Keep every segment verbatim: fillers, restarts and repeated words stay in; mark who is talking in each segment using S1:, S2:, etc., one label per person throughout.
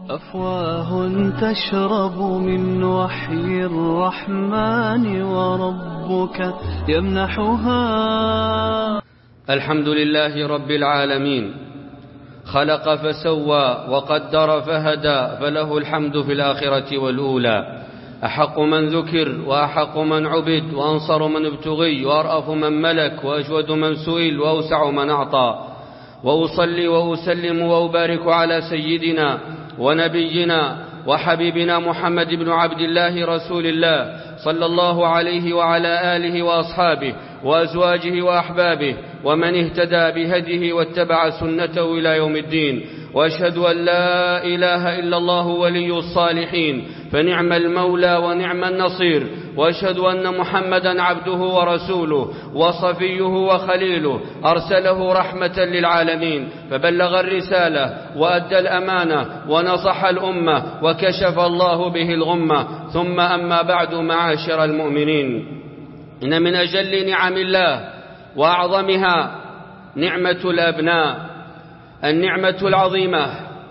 S1: أفواه تشرب من وحي الرحمن وربك يمنحها.
S2: الحمد لله رب العالمين، خلق فسوى وقدر فهدى، فله الحمد في الآخرة والأولى. أحق من ذكر وأحق من عبد، وأنصر من ابتغي، وأرأف من ملك، وأجود من سئل، وأوسع من أعطى. وأصلي وأسلم وأبارك على سيدنا ونبينا وحبيبنا محمد بن عبد الله رسول الله، صلى الله عليه وعلى آله وأصحابه وأزواجه وأحبابه ومن اهتدى بهديه واتبع سنته إلى يوم الدين. وأشهد أن لا إله إلا الله ولي الصالحين، فنعم المولى ونعم النصير. وأشهد أن محمدا عبده ورسوله وصفيه وخليله، أرسله رحمة للعالمين، فبلغ الرسالة وأدى الأمانة ونصح الأمة، وكشف الله به الغمة. ثم أما بعد، معاشر المؤمنين، إن من أجل نعم الله وأعظمها نعمة الأبناء، النعمة العظيمة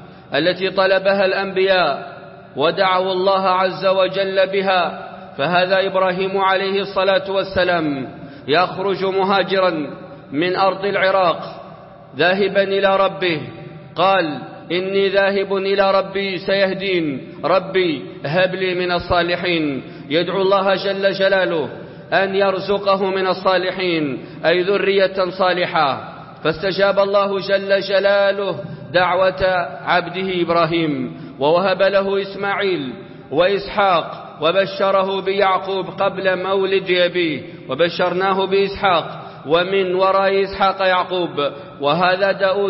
S2: التي طلبها الأنبياء ودعوا الله عز وجل بها. فهذا إبراهيم عليه الصلاة والسلام يخرج مهاجرا من أرض العراق ذاهبا إلى ربه، قال: إني ذاهب إلى ربي سيهدين، ربي هب لي من الصالحين. يدعو الله جل جلاله أن يرزقه من الصالحين، أي ذرية صالحة. فاستجاب الله جل جلاله دعوة عبده إبراهيم، ووهب له إسماعيل وإسحاق، وبشره بيعقوب قبل مولد أبيه، وبشرناه بإسحاق، ومن وراء إسحاق يعقوب، وهذا داود،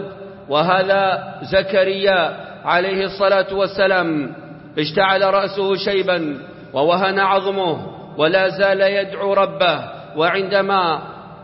S2: وهذا زكريا عليه الصلاة والسلام. اشتعل رأسه شيبا ووهن عظمه، ولا زال يدعو ربه. وعندما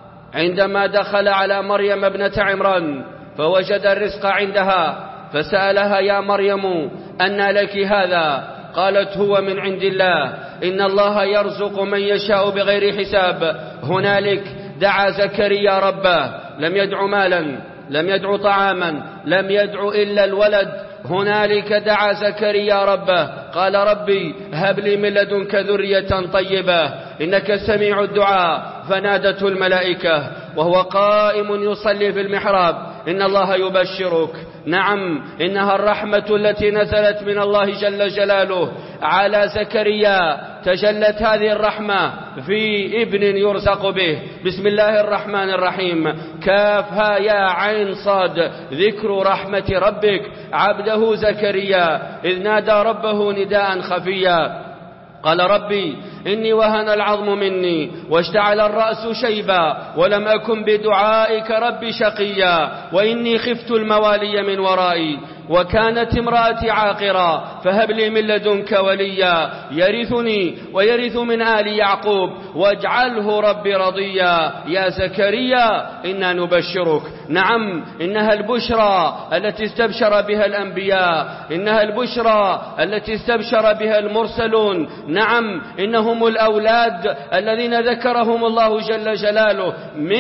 S2: عندما دخل على مريم ابنة عمران فوجد الرزق عندها، فسألها: يا مريم أنى لك هذا؟ قالت: هو من عند الله، إن الله يرزق من يشاء بغير حساب. هنالك دعا زكريا ربه، لم يدع مالا، لم يدع طعاما، لم يدع إلا الولد. هنالك دعا زكريا ربه، قال: ربي هب لي من لدنك ذرية طيبة إنك سميع الدعاء. فنادته الملائكة وهو قائم يصلي في المحراب: إن الله يبشرك. نعم، إنها الرحمة التي نزلت من الله جل جلاله على زكريا. تجلت هذه الرحمة في ابن يرزق به. بسم الله الرحمن الرحيم. كافها يا عين صاد، ذكر رحمة ربك عبده زكريا إذ نادى ربه نداء خفيا. قال: ربي إني وهن العظم مني واشتعل الرأس شيبا ولم أكن بدعائك ربي شقيا، وإني خفت الموالي من ورائي وكانت امرأتي عاقرا، فهب لي من لدنك وليا يرثني ويرث من آل يعقوب واجعله ربي رضيا. يا زكريا إنا نبشرك. نعم، إنها البشرى التي استبشر بها الأنبياء، إنها البشرى التي استبشر بها المرسلون. نعم، إنهم الأولاد الذين ذكرهم الله جل جلاله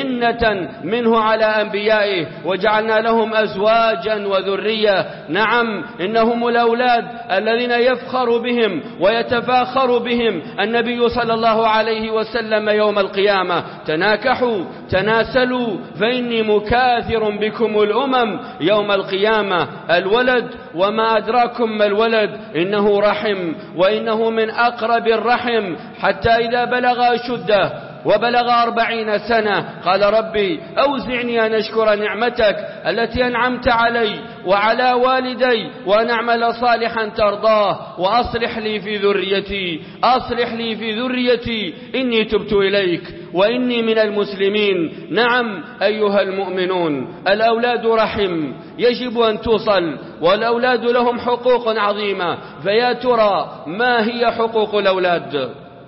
S2: منة منه على أنبيائه، وجعلنا لهم أزواجا وذرية. نعم، إنهم الأولاد الذين يفخر بهم ويتفاخر بهم النبي صلى الله عليه وسلم يوم القيامة: تناكحوا تناسلوا فإني مكاثر بكم الأمم يوم القيامة. الولد، وما أدراكم ما الولد، إنه رحم، وإنه من أقرب الرحم، حتى إذا بلغ أشده وبلغ أربعين سنة قال: ربي أوزعني أن أشكر نعمتك التي أنعمت علي وعلى والدي، وأن أعمل صالحا ترضاه، وأصلح لي في ذريتي أصلح لي في ذريتي إني تبت إليك وإني من المسلمين. نعم أيها المؤمنون، الأولاد رحم يجب أن توصل، والأولاد لهم حقوق عظيمة. فيا ترى ما هي حقوق الأولاد؟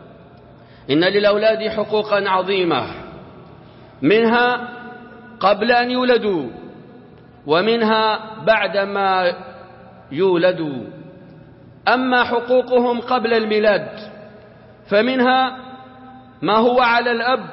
S2: إن للأولاد حقوقا عظيمة، منها قبل أن يولدوا، ومنها بعدما يولدوا. أما حقوقهم قبل الميلاد فمنها ما هو على الأب،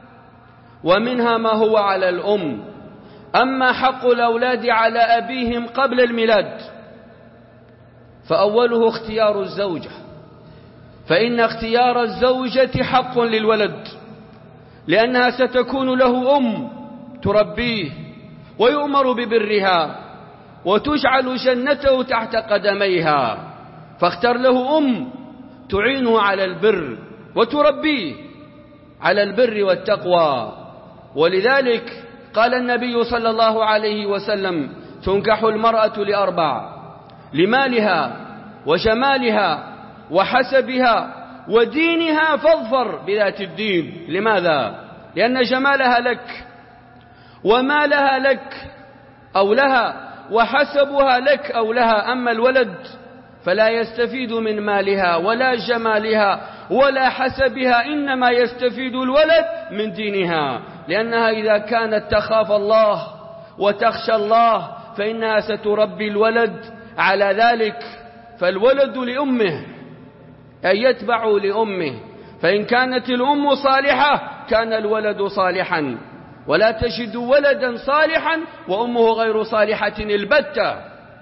S2: ومنها ما هو على الأم. أما حق الأولاد على أبيهم قبل الميلاد فأوله اختيار الزوجة، فإن اختيار الزوجة حق للولد، لأنها ستكون له أم تربيه ويؤمر ببرها وتجعل جنته تحت قدميها، فاختر له أم تعينه على البر وتربيه على البر والتقوى. ولذلك قال النبي صلى الله عليه وسلم: تنكح المرأة لأربع: لمالها وجمالها وحسبها ودينها، فاظفر بذات الدين. لماذا؟ لأن جمالها لك ومالها لك أو لها وحسبها لك أو لها، أما الولد فلا يستفيد من مالها ولا جمالها ولا حسبها، إنما يستفيد الولد من دينها، لأنها إذا كانت تخاف الله وتخشى الله فإنها ستربي الولد على ذلك. فالولد لأمه أي يتبع لأمه، فإن كانت الأم صالحة كان الولد صالحا، ولا تجد ولدا صالحا وأمه غير صالحة البتة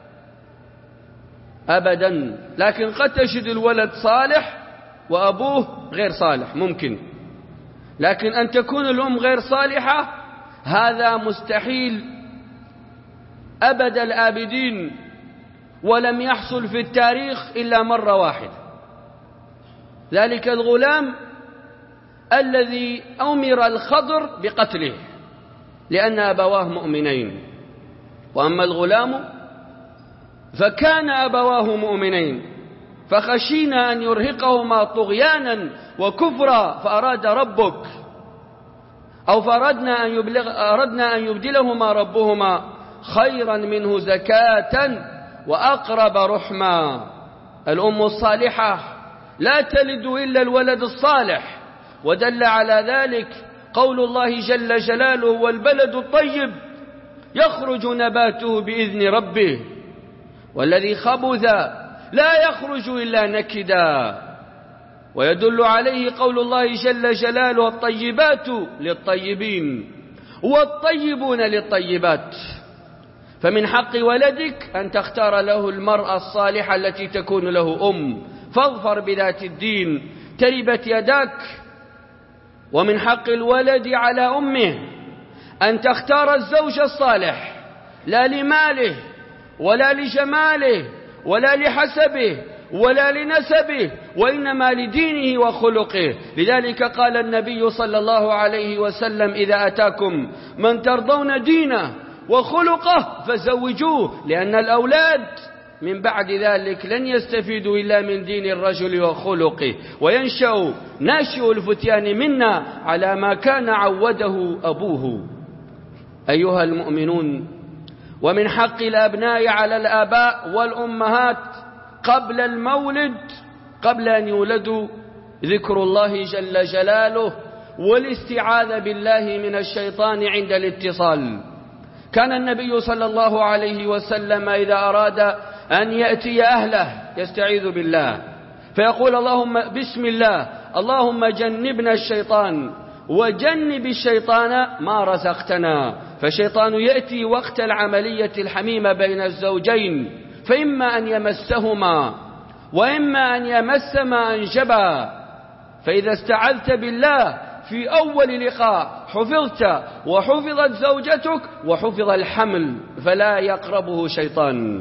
S2: أبدا. لكن قد تجد الولد صالح وأبوه غير صالح، ممكن، لكن أن تكون الأم غير صالحة هذا مستحيل أبد الآبدين، ولم يحصل في التاريخ إلا مرة واحدة. ذلك الغلام الذي أمر الخضر بقتله لأن أبواه مؤمنين، وأما الغلام فكان أبواه مؤمنين فخشينا أن يرهقهما طغيانا وكفرا، فأراد ربك أو فأردنا أن, يبلغ أردنا أن يبدلهما ربهما خيرا منه زكاة وأقرب رحما. الأم الصالحة لا تلد إلا الولد الصالح، ودل على ذلك قول الله جل جلاله: والبلد الطيب يخرج نباته بإذن ربه والذي خبث لا يخرج إلا نكدا. ويدل عليه قول الله جل جلاله: الطيبات للطيبين والطيبون للطيبات. فمن حق ولدك أن تختار له المرأة الصالحة التي تكون له أم، فاظفر بذات الدين تربت يداك. ومن حق الولد على أمه أن تختار الزوج الصالح، لا لماله ولا لجماله ولا لحسبه ولا لنسبه، وإنما لدينه وخلقه. لذلك قال النبي صلى الله عليه وسلم: إذا أتاكم من ترضون دينه وخلقه فزوجوه، لأن الأولاد من بعد ذلك لن يستفيدوا إلا من دين الرجل وخلقه، وينشأ ناشئ الفتيان منا على ما كان عوده أبوه. أيها المؤمنون، ومن حق الأبناء على الآباء والأمهات قبل المولد، قبل أن يولدوا، ذكر الله جل جلاله والاستعاذة بالله من الشيطان عند الاتصال. كان النبي صلى الله عليه وسلم إذا أراد أن يأتي أهله يستعيذ بالله فيقول: اللهم بسم الله، اللهم جنبنا الشيطان وجنب الشيطان ما رزقتنا. فالشيطان يأتي وقت العملية الحميمة بين الزوجين، فإما أن يمسهما وإما أن يمس ما أنجبا. فإذا استعذت بالله في أول لقاء حفظت وحفظت زوجتك وحفظ الحمل، فلا يقربه شيطان.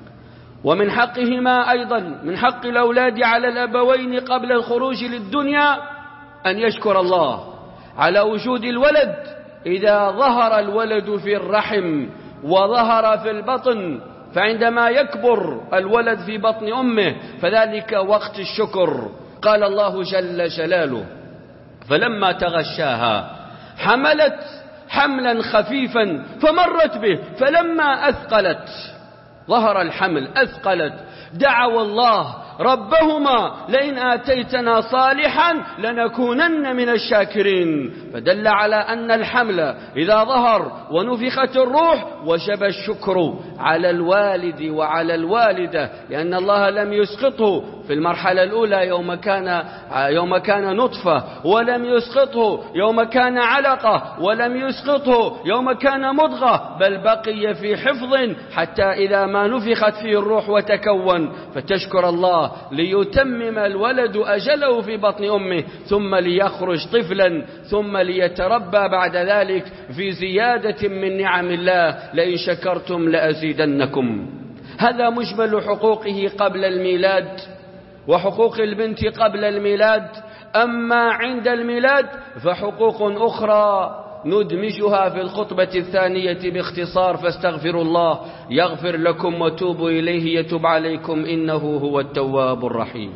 S2: ومن حقهما أيضا، من حق الأولاد على الأبوين قبل الخروج للدنيا أن يشكر الله على وجود الولد إذا ظهر الولد في الرحم وظهر في البطن، فعندما يكبر الولد في بطن أمه فذلك وقت الشكر. قال الله جل جلاله: فلما تغشاها حملت حملا خفيفا فمرت به فلما أثقلت، ظهر الحمل أثقلت، دعوا الله ربهما: لئن آتيتنا صالحا لنكونن من الشاكرين. فدل على أن الحمل إذا ظهر ونفخت الروح وجب الشكر على الوالد وعلى الوالدة، لأن الله لم يسقطه في المرحلة الأولى يوم كان يوم كان نطفة ولم يسقطه، يوم كان علقة ولم يسقطه، يوم كان مضغة، بل بقي في حفظ حتى إذا ما نفخت فيه الروح وتكون. فتشكر الله ليتمم الولد أجله في بطن أمه، ثم ليخرج طفلا، ثم ليتربى بعد ذلك في زيادة من نعم الله. لئن شكرتم لأزيدنكم. هذا مجمل حقوقه قبل الميلاد، وحقوق البنت قبل الميلاد. أما عند الميلاد فحقوق أخرى ندمجها في الخطبة الثانية باختصار، فاستغفروا الله يغفر لكم وتوبوا إليه يتوب عليكم إنه هو التواب الرحيم.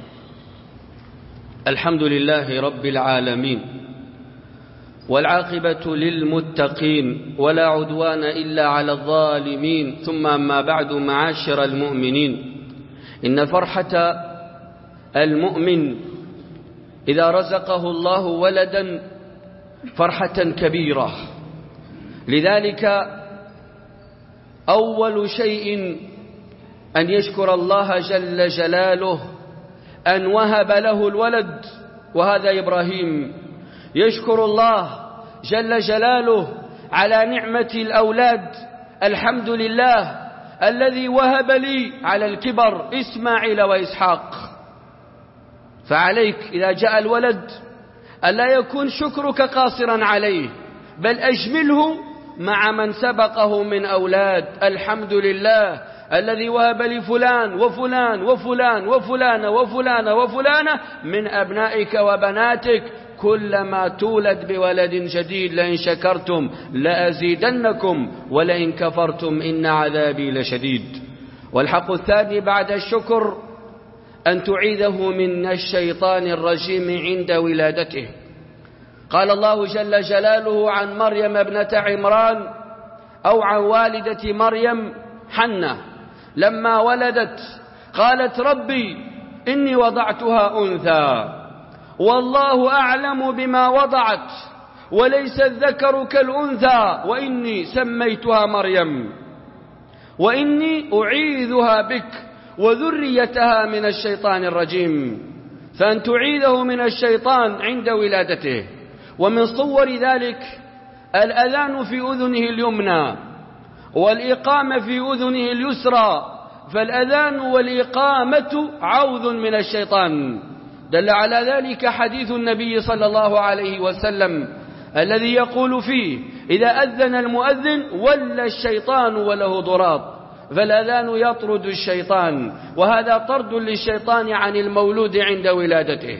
S2: الحمد لله رب العالمين، والعاقبة للمتقين، ولا عدوان إلا على الظالمين. ثم أما بعد، معاشر المؤمنين، إن فرحة المؤمن إذا رزقه الله ولدا فرحة كبيرة. لذلك أول شيء أن يشكر الله جل جلاله أن وهب له الولد، وهذا إبراهيم. يشكر الله جل جلاله على نعمة الأولاد. الحمد لله الذي وهب لي على الكبر إسماعيل وإسحاق. فعليك إذا جاء الولد ألا يكون شكرك قاصرا عليه، بل أجمله مع من سبقه من أولاد. الحمد لله الذي وهب لي فلان وفلان وفلان وفلان وفلان وفلان من أبنائك وبناتك. كلما تولد بولد جديد لئن شكرتم لأزيدنكم ولئن كفرتم إن عذابي لشديد. والحق الثاني بعد الشكر أن تعيذه من الشيطان الرجيم عند ولادته. قال الله جل جلاله عن مريم ابنة عمران، أو عن والدة مريم حنة، لما ولدت قالت ربي إني وضعتها أنثى والله أعلم بما وضعت وليس الذكر كالأنثى وإني سميتها مريم وإني أعيذها بك وذريتها من الشيطان الرجيم. فأن تعيذه من الشيطان عند ولادته. ومن صور ذلك الأذان في أذنه اليمنى والإقامة في أذنه اليسرى. فالأذان والإقامة عوذ من الشيطان. دل على ذلك حديث النبي صلى الله عليه وسلم الذي يقول فيه إذا أذن المؤذن ولى الشيطان وله ضراط. فالأذان يطرد الشيطان، وهذا طرد للشيطان عن المولود عند ولادته.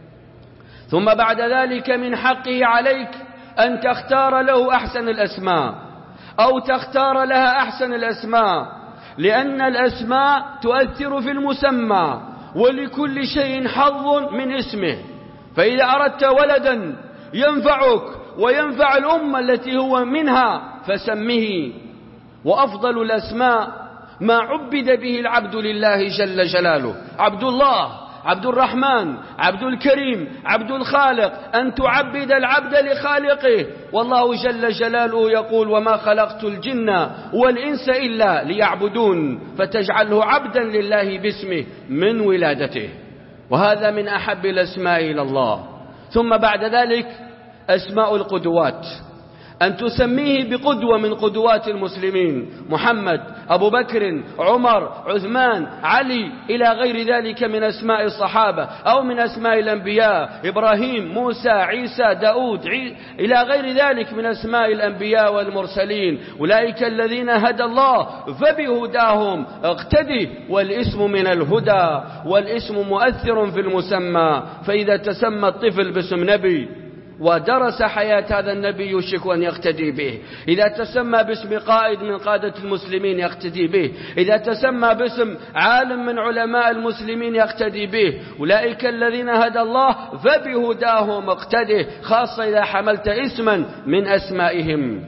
S2: ثم بعد ذلك من حقه عليك أن تختار له أحسن الأسماء، أو تختار لها أحسن الأسماء، لأن الأسماء تؤثر في المسمى، ولكل شيء حظ من اسمه. فإذا أردت ولدا ينفعك وينفع الأمة التي هو منها فسمه. وأفضل الأسماء ما عبد به العبد لله جل جلاله. عبد الله، عبد الرحمن، عبد الكريم، عبد الخالق. أن تعبد العبد لخالقه. والله جل جلاله يقول وما خلقت الجن والإنس إلا ليعبدون. فتجعله عبدا لله باسمه من ولادته، وهذا من أحب الأسماء إلى الله. ثم بعد ذلك أسماء القدوات، أن تسميه بقدوة من قدوات المسلمين، محمد، أبو بكر، عمر، عثمان، علي، إلى غير ذلك من أسماء الصحابة أو من أسماء الأنبياء، إبراهيم، موسى، عيسى، داود، عي... إلى غير ذلك من أسماء الأنبياء والمرسلين. أولئك الذين هدى الله فبهداهم اقتدي. والاسم من الهدى، والاسم مؤثر في المسمى. فإذا تسمى الطفل باسم نبي ودرس حياة هذا النبي يشك أن يقتدي به. إذا تسمى باسم قائد من قادة المسلمين يقتدي به. إذا تسمى باسم عالم من علماء المسلمين يقتدي به. أولئك الذين هدى الله فبهداهم اقتدي، خاصة إذا حملت اسما من أسمائهم.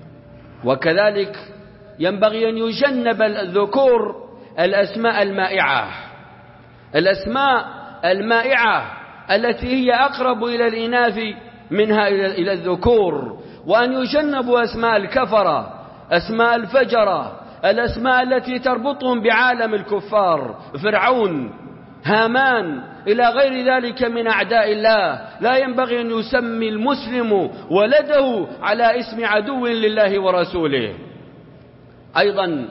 S2: وكذلك ينبغي أن يجنب الذكور الأسماء المائعة، الأسماء المائعة التي هي أقرب إلى الإناث منها إلى الذكور. وأن يجنبوا أسماء الكفرة، أسماء الفجرة، الأسماء التي تربطهم بعالم الكفار، فرعون هامان إلى غير ذلك من أعداء الله. لا ينبغي أن يسمي المسلم ولده على اسم عدو لله ورسوله. أيضا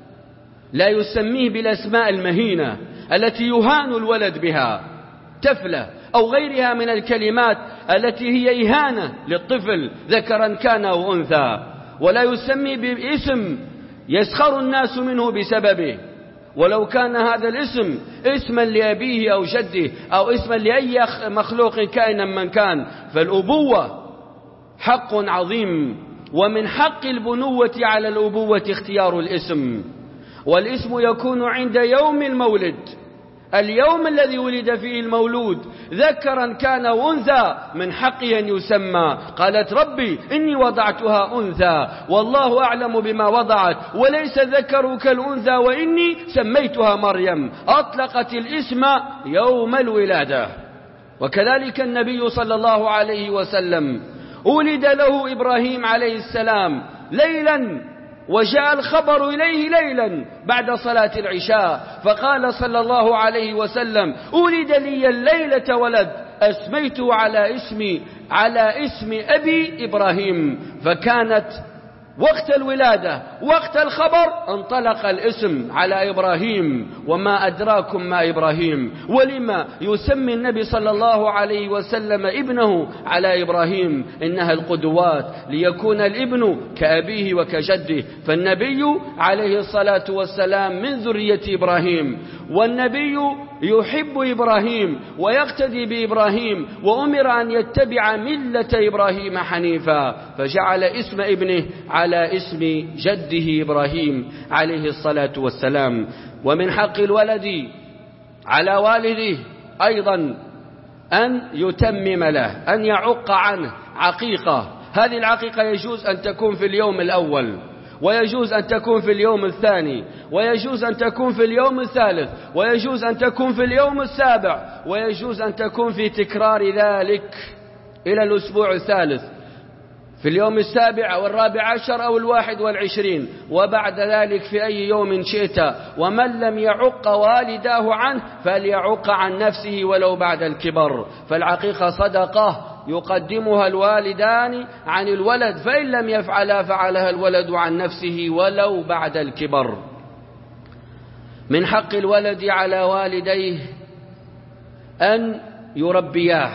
S2: لا يسميه بالأسماء المهينة التي يهان الولد بها، تفلة أو غيرها من الكلمات التي هي إهانة للطفل ذكرا كان أو أنثى. ولا يسمي باسم يسخر الناس منه بسببه، ولو كان هذا الاسم اسما لأبيه أو جده أو اسما لأي مخلوق كائنا من كان. فالأبوة حق عظيم، ومن حق البنوة على الأبوة اختيار الاسم، والاسم يكون عند يوم المولد، اليوم الذي ولد فيه المولود ذكرا كان أنثى من حقه أن يسمى. قالت ربي إني وضعتها أنثى والله أعلم بما وضعت وليس ذكر كالأنثى وإني سميتها مريم. أطلقت الاسم يوم الولادة. وكذلك النبي صلى الله عليه وسلم ولد له إبراهيم عليه السلام ليلا، وجاء الخبر إليه ليلا بعد صلاة العشاء، فقال صلى الله عليه وسلم ولد لي الليلة ولد أسميته على اسمي على اسم أبي إبراهيم. فكانت وقت الولادة وقت الخبر انطلق الاسم على إبراهيم. وما أدراكم ما إبراهيم، ولما يسمي النبي صلى الله عليه وسلم ابنه على إبراهيم؟ إنها القدوات، ليكون الابن كأبيه وكجده. فالنبي عليه الصلاة والسلام من ذرية إبراهيم، والنبي يحب إبراهيم ويقتدي بإبراهيم، وأمر أن يتبع ملة إبراهيم حنيفا، فجعل اسم ابنه على اسم جده إبراهيم عليه الصلاة والسلام. ومن حق الولد على والده أيضا أن يتمم له، أن يعق عنه عقيقة. هذه العقيقة يجوز أن تكون في اليوم الأول، ويجوز أن تكون في اليوم الثاني، ويجوز أن تكون في اليوم الثالث، ويجوز أن تكون في اليوم السابع، ويجوز أن تكون في تكرار ذلك إلى الأسبوع الثالث، في اليوم السابع أو الرابع عشر أو الواحد والعشرين، وبعد ذلك في أي يوم شئت. ومن لم يعق والداه عنه فليعق عن نفسه ولو بعد الكبر. فالعقيقة صدقة يقدمها الوالدان عن الولد، فإن لم يفعلها فعلها الولد عن نفسه ولو بعد الكبر. من حق الولد على والديه أن يربياه،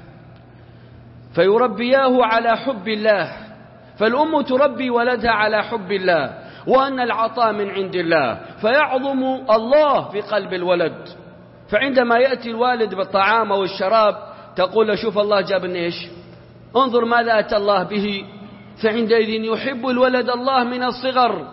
S2: فيربياه على حب الله. فالأم تربي ولدها على حب الله، وأن العطاء من عند الله، فيعظم الله في قلب الولد. فعندما يأتي الوالد بالطعام أو الشراب تقول له شوف الله جابني إيش، انظر ماذا أتى الله به. فعندئذ يحب الولد الله من الصغر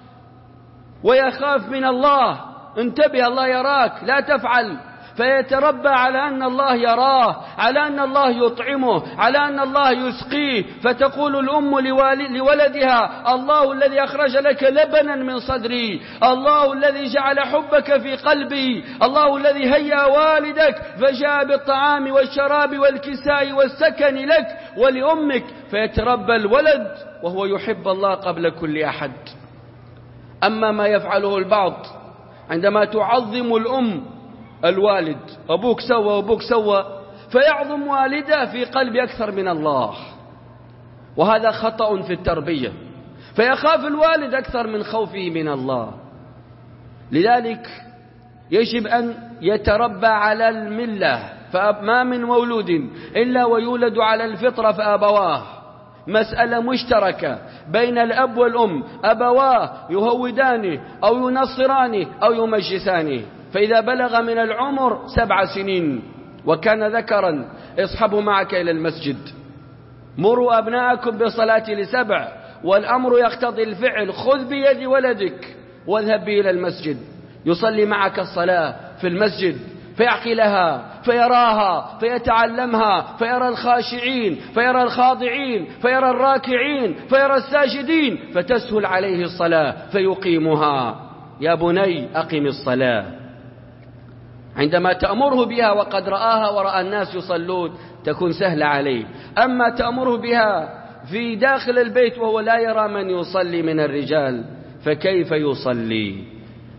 S2: ويخاف من الله. انتبه، الله يراك، لا تفعل. فيتربى على أن الله يراه، على أن الله يطعمه، على أن الله يسقيه. فتقول الأم لولدها الله الذي أخرج لك لبنا من صدري، الله الذي جعل حبك في قلبي، الله الذي هيأ والدك فجاء بالطعام والشراب والكساء والسكن لك ولأمك. فيتربى الولد وهو يحب الله قبل كل أحد. أما ما يفعله البعض عندما تعظم الأم الوالد، أبوك سوى أبوك سوى، فيعظم والده في قلبي أكثر من الله، وهذا خطأ في التربية. فيخاف الوالد أكثر من خوفه من الله. لذلك يجب أن يتربى على الملة. فما من مولود إلا ويولد على الفطرة فأبواه، مسألة مشتركة بين الأب والأم، أبواه يهودانه أو ينصرانه أو يمجسانه. فإذا بلغ من العمر سبع سنين وكان ذكرا اصحبوا معك إلى المسجد، مروا أبناءكم بالصلاة لسبع، والأمر يقتضي الفعل. خذ بيد ولدك واذهب به إلى المسجد، يصلي معك الصلاة في المسجد، فيعقلها فيراها فيتعلمها، فيرى الخاشعين فيرى الخاضعين فيرى الراكعين فيرى الساجدين، فتسهل عليه الصلاة فيقيمها. يا بني أقم الصلاة. عندما تأمره بها وقد رآها ورأى الناس يصلون تكون سهلة عليه. أما تأمره بها في داخل البيت وهو لا يرى من يصلي من الرجال فكيف يصلي؟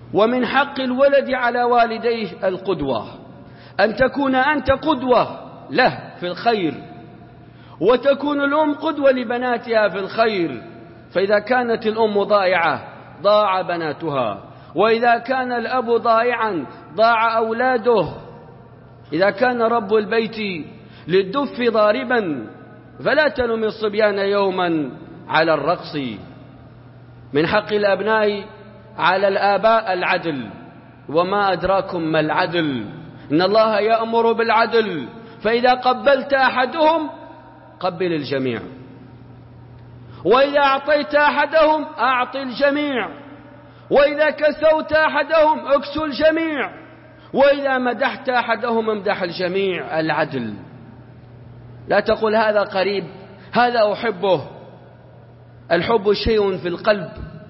S2: ومن حق الولد على والديه القدوة، أن تكون أنت قدوة له في الخير، وتكون الأم قدوة لبناتها في الخير. فإذا كانت الأم ضائعة ضاع بناتها، وإذا كان الأب ضائعا ضاع أولاده. إذا كان رب البيت للدف ضاربا فلا تلم الصبيان يوما على الرقص. من حق الأبناء على الآباء العدل، وما أدراكم ما العدل؟ إن الله يأمر بالعدل، فإذا قبلت أحدهم قبل الجميع، وإذا أعطيت أحدهم أعط الجميع، وإذا كسوت أحدهم اكسو الجميع، وإذا مدحت أحدهم امدح الجميع. العدل. لا تقول هذا قريب، هذا أحبه. الحب شيء في القلب،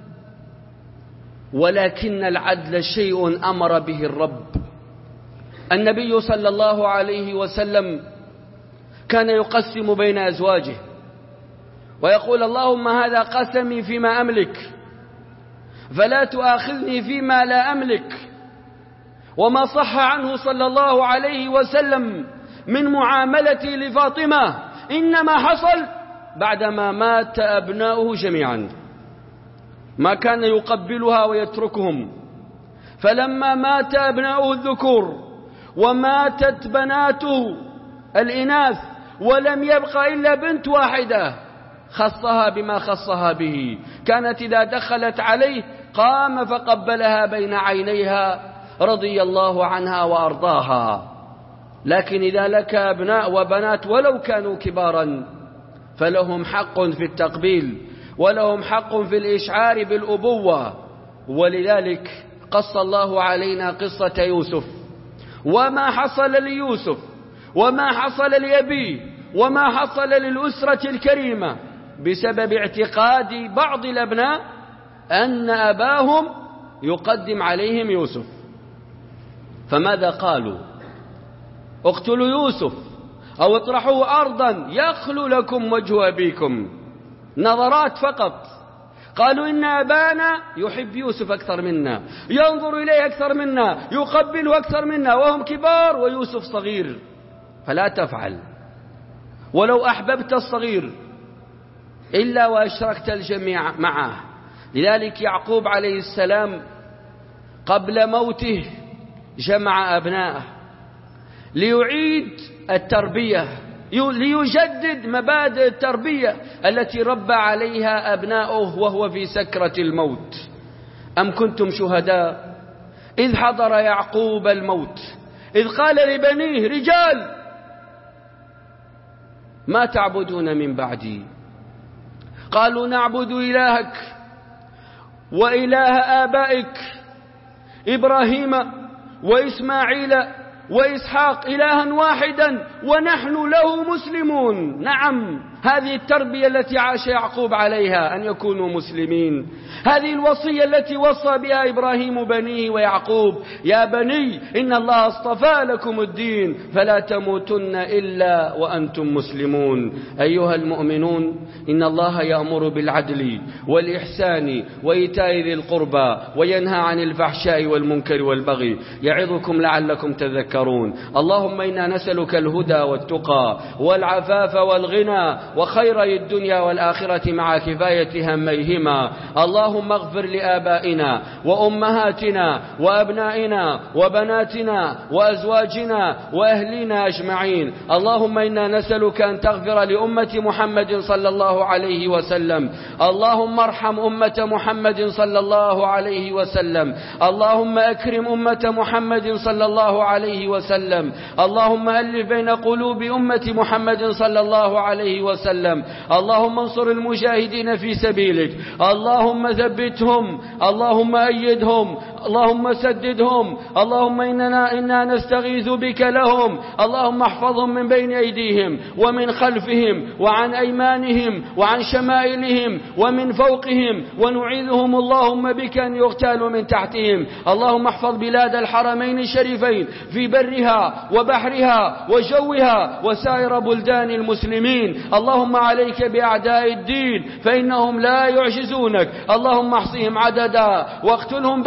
S2: ولكن العدل شيء أمر به الرب. النبي صلى الله عليه وسلم كان يقسم بين أزواجه ويقول: اللهم هذا قسمي فيما أملك فلا تؤاخذني فيما لا أملك. وما صح عنه صلى الله عليه وسلم من معاملتي لفاطمة إنما حصل بعدما مات أبناؤه جميعا، ما كان يقبلها ويتركهم. فلما مات أبناؤه الذكور وماتت بناته الإناث ولم يبق إلا بنت واحدة خصها بما خصها به. كانت إذا دخلت عليه قام فقبلها بين عينيها رضي الله عنها وأرضاها. لكن إذا لك أبناء وبنات ولو كانوا كبارا فلهم حق في التقبيل، ولهم حق في الإشعار بالأبوة. ولذلك قص الله علينا قصة يوسف، وما حصل ليوسف وما حصل لأبيه وما حصل للأسرة الكريمة بسبب اعتقاد بعض الأبناء أن أباهم يقدم عليهم يوسف. فماذا قالوا؟ اقتلوا يوسف أو اطرحوه أرضا يخلو لكم وجه أبيكم. نظرات فقط. قالوا إن أبانا يحب يوسف أكثر منا، ينظر إليه أكثر منا، يقبله أكثر منا، وهم كبار ويوسف صغير. فلا تفعل ولو أحببت الصغير إلا وأشركت الجميع معه. لذلك يعقوب عليه السلام قبل موته جمع أبناءه ليعيد التربية، ليجدد مبادئ التربية التي ربى عليها أبناؤه وهو في سكرة الموت. أم كنتم شهداء إذ حضر يعقوب الموت إذ قال لبنيه: رجال ما تعبدون من بعدي؟ قالوا: نعبد إلهك وإله آبائك إبراهيم وإسماعيل وإسحاق إلها واحدا ونحن له مسلمون. نعم، هذه التربية التي عاش يعقوب عليها، أن يكونوا مسلمين. هذه الوصية التي وصى بها إبراهيم بنيه ويعقوب: يا بني إن الله اصطفى لكم الدين فلا تموتن إلا وأنتم مسلمون. أيها المؤمنون، إن الله يأمر بالعدل والإحسان وإيتاء ذي القربى وينهى عن الفحشاء والمنكر والبغي، يعظكم لعلكم تذكرون. اللهم إنا نسألك الهدى والتقى والعفاف والغنى وخيري الدنيا والآخرة مع كفاية هميهما. اللهم اغفر لآبائنا وأمهاتنا وأبنائنا وبناتنا وأزواجنا وأهلنا أجمعين. اللهم إنا نسألك أن تغفر لأمة محمد صلى الله عليه وسلم. اللهم ارحم أمة محمد صلى الله عليه وسلم. اللهم أكرم أمة محمد صلى الله عليه وسلم. اللهم ألف بين قلوب أمة محمد صلى الله عليه وسلم. اللهم انصر المجاهدين في سبيلك، اللهم ثبتهم، اللهم أيدهم، اللهم سددهم. اللهم إننا إنا نستغيث بك لهم. اللهم احفظهم من بين أيديهم ومن خلفهم وعن أيمانهم وعن شمائلهم ومن فوقهم، ونعيذهم اللهم بك أن يغتالوا من تحتهم. اللهم احفظ بلاد الحرمين الشريفين في برها وبحرها وجوها وسائر بلدان المسلمين. اللهم عليك بأعداء الدين فإنهم لا يعجزونك. اللهم احصهم عددا واقتلهم بددا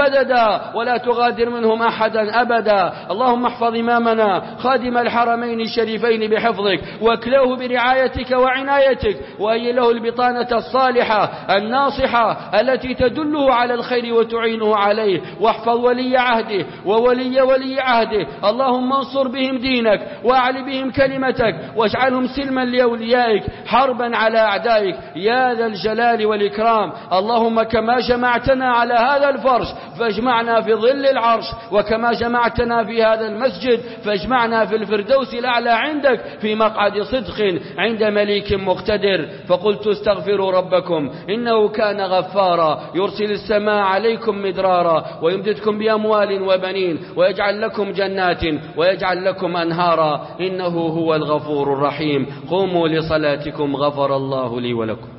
S2: أبدا ولا تغادر منهم أحدا أبدا. اللهم احفظ إمامنا خادم الحرمين الشريفين بحفظك، واكله برعايتك وعنايتك، وهي له البطانة الصالحة الناصحة التي تدله على الخير وتعينه عليه. واحفظ ولي عهده وولي ولي عهده، اللهم انصر بهم دينك واعل بهم كلمتك، واجعلهم سلما لأوليائك حربا على أعدائك يا ذا الجلال والإكرام. اللهم كما جمعتنا على هذا الفرش فاجمعنا في ظل العرش، وكما جمعتنا في هذا المسجد فاجمعنا في الفردوس الأعلى عندك في مقعد صدق عند مليك مقتدر. فقلت استغفروا ربكم إنه كان غفارا يرسل السماء عليكم مدرارا ويمددكم بأموال وبنين ويجعل لكم جنات ويجعل لكم أنهارا إنه هو الغفور الرحيم. قوموا لصلاتكم غفر الله لي ولكم.